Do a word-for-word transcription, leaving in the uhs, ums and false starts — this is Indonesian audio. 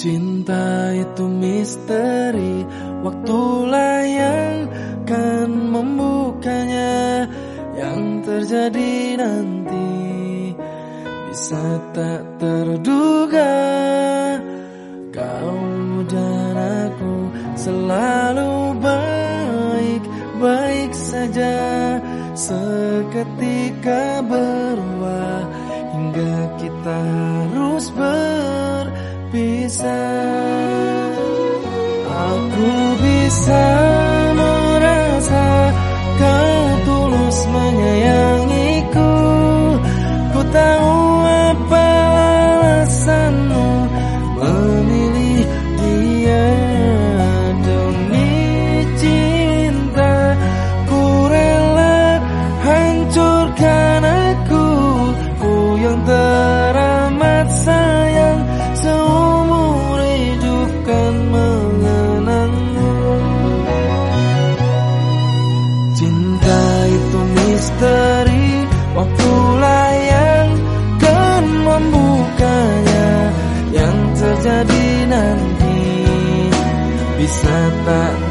Cinta itu misteri, waktulah yang kan membukanya. Yang terjadi nanti bisa tak terduga. Kau dan aku selalu baik-baik saja, seketika berubah hingga kita harus berpisah. Aku bisa merasa kau tulus menyayangiku. Ku tahu apa alasanmu memilih dia. Demi cinta ku rela hancurkan aku. Ku yang teramat sayang, seumur hidup kan mengenangmu. Cinta itu misteri, waktulah yang kan membukanya. Yang terjadi nanti bisa tak